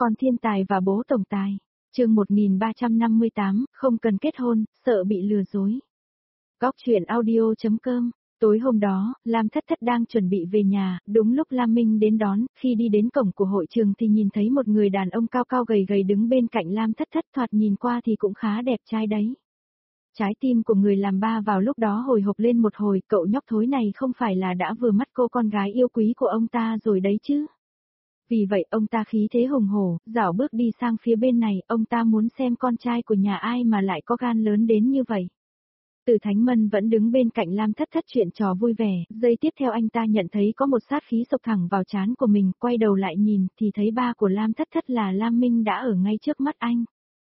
Con thiên tài và bố tổng tài. Chương 1358, không cần kết hôn, sợ bị lừa dối. Góc truyện audio.com. Tối hôm đó, Lam Thất Thất đang chuẩn bị về nhà, đúng lúc Lam Minh đến đón, khi đi đến cổng của hội trường thì nhìn thấy một người đàn ông cao cao gầy gầy đứng bên cạnh Lam Thất Thất, thoạt nhìn qua thì cũng khá đẹp trai đấy. Trái tim của người làm ba vào lúc đó hồi hộp lên một hồi, cậu nhóc thối này không phải là đã vừa mắt cô con gái yêu quý của ông ta rồi đấy chứ. Vì vậy ông ta khí thế hùng hổ, dảo bước đi sang phía bên này, ông ta muốn xem con trai của nhà ai mà lại có gan lớn đến như vậy. Từ Thánh Mân vẫn đứng bên cạnh Lam Thất Thất chuyện trò vui vẻ, giây tiếp theo anh ta nhận thấy có một sát khí sộc thẳng vào trán của mình, quay đầu lại nhìn thì thấy ba của Lam Thất Thất là Lam Minh đã ở ngay trước mắt anh.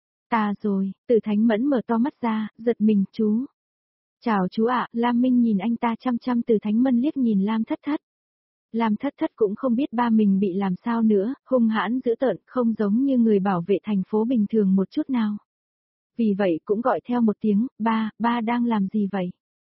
Ta rồi, Từ Thánh Mẫn mở to mắt ra, giật mình, chú. Chào chú ạ, Lam Minh nhìn anh ta chăm chăm. Từ Thánh Mân liếc nhìn Lam Thất Thất. Lam Thất Thất cũng không biết ba mình bị làm sao nữa, hung hãn dữ tợn, không giống như người bảo vệ thành phố bình thường một chút nào. Vì vậy cũng gọi theo một tiếng, ba đang làm gì vậy?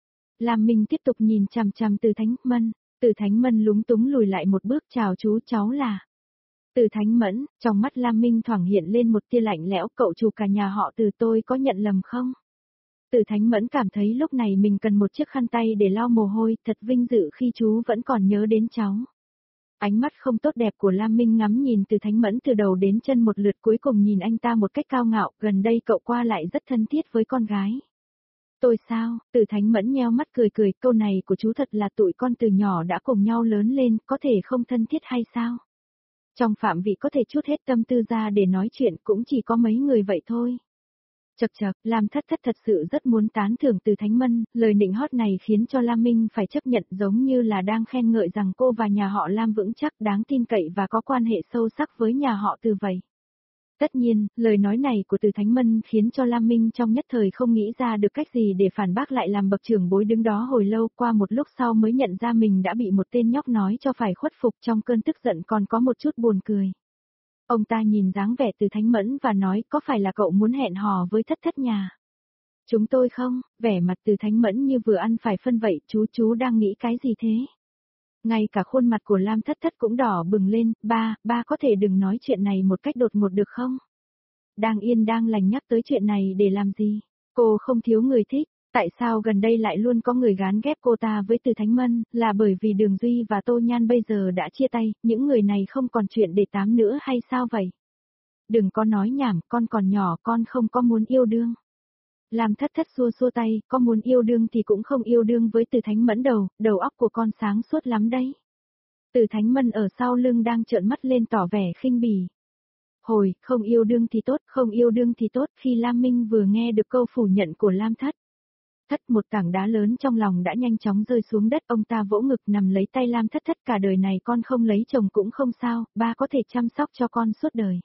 Lam Minh tiếp tục nhìn chằm chằm Từ Thánh Mân. Từ Thánh Mân lúng túng lùi lại một bước, chào chú, cháu là... Từ Thánh Mẫn, trong mắt Lam Minh thoảng hiện lên một tia lạnh lẽo, cậu chủ cả nhà họ Từ, tôi có nhận lầm không? Từ Thánh Mẫn cảm thấy lúc này mình cần một chiếc khăn tay để lau mồ hôi, thật vinh dự khi chú vẫn còn nhớ đến cháu. Ánh mắt không tốt đẹp của Lam Minh ngắm nhìn Từ Thánh Mẫn từ đầu đến chân một lượt, cuối cùng nhìn anh ta một cách cao ngạo, gần đây cậu qua lại rất thân thiết với con gái. Tôi sao? Từ Thánh Mẫn nheo mắt cười cười, câu này của chú thật là tụi con từ nhỏ đã cùng nhau lớn lên, có thể không thân thiết hay sao? Trong phạm vị có thể chút hết tâm tư ra để nói chuyện cũng chỉ có mấy người vậy thôi. Chậc chậc, Lam Thất Thất thật sự rất muốn tán thưởng Từ Thánh Mân, lời nịnh hót này khiến cho Lam Minh phải chấp nhận, giống như là đang khen ngợi rằng cô và nhà họ Lam vững chắc, đáng tin cậy và có quan hệ sâu sắc với nhà họ Từ vậy. Tất nhiên, lời nói này của Từ Thánh Mân khiến cho Lam Minh trong nhất thời không nghĩ ra được cách gì để phản bác lại, làm bậc trưởng bối đứng đó hồi lâu, qua một lúc sau mới nhận ra mình đã bị một tên nhóc nói cho phải khuất phục, trong cơn tức giận còn có một chút buồn cười. Ông ta nhìn dáng vẻ Từ Thánh Mẫn và nói, có phải là cậu muốn hẹn hò với Thất Thất nhà? Chúng tôi không? Vẻ mặt Từ Thánh Mẫn như vừa ăn phải phân vậy, chú đang nghĩ cái gì thế? Ngay cả khuôn mặt của Lam Thất Thất cũng đỏ bừng lên, ba có thể đừng nói chuyện này một cách đột ngột được không? Đang yên đang lành nhắc tới chuyện này để làm gì? Cô không thiếu người thích, tại sao gần đây lại luôn có người gán ghép cô ta với Từ Thánh Mân, là bởi vì Đường Duy và Tô Nhan bây giờ đã chia tay, những người này không còn chuyện để tám nữa hay sao vậy? Đừng có nói nhảm, con còn nhỏ, con không có muốn yêu đương. Lam Thất Thất xua xua tay, có muốn yêu đương thì cũng không yêu đương với Từ Thánh Mẫn đâu, đầu óc của con sáng suốt lắm đấy. Từ Thánh Mân ở sau lưng đang trợn mắt lên tỏ vẻ khinh bỉ. Hồi, không yêu đương thì tốt, không yêu đương thì tốt, khi Lam Minh vừa nghe được câu phủ nhận của Lam Thất Thất, một tảng đá lớn trong lòng đã nhanh chóng rơi xuống đất, ông ta vỗ ngực nằm lấy tay Lam Thất Thất, cả đời này con không lấy chồng cũng không sao, ba có thể chăm sóc cho con suốt đời.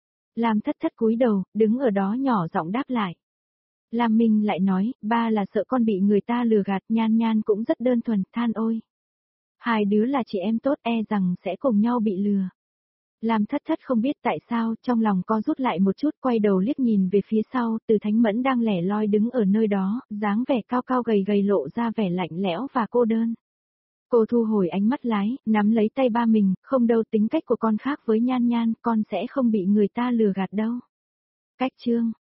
Lam Thất Thất cúi đầu, đứng ở đó nhỏ giọng đáp lại. Lam Minh lại nói, ba là sợ con bị người ta lừa gạt, Nhan Nhan cũng rất đơn thuần, than ôi. Hai đứa là chị em tốt, e rằng sẽ cùng nhau bị lừa. Lam Thất Thất không biết tại sao, trong lòng co rút lại một chút, quay đầu liếc nhìn về phía sau, Từ Thánh Mẫn đang lẻ loi đứng ở nơi đó, dáng vẻ cao cao gầy gầy lộ ra vẻ lạnh lẽo và cô đơn. Cô thu hồi ánh mắt lái, nắm lấy tay ba mình, không đâu, tính cách của con khác với Nhan Nhan, con sẽ không bị người ta lừa gạt đâu. Cách chương,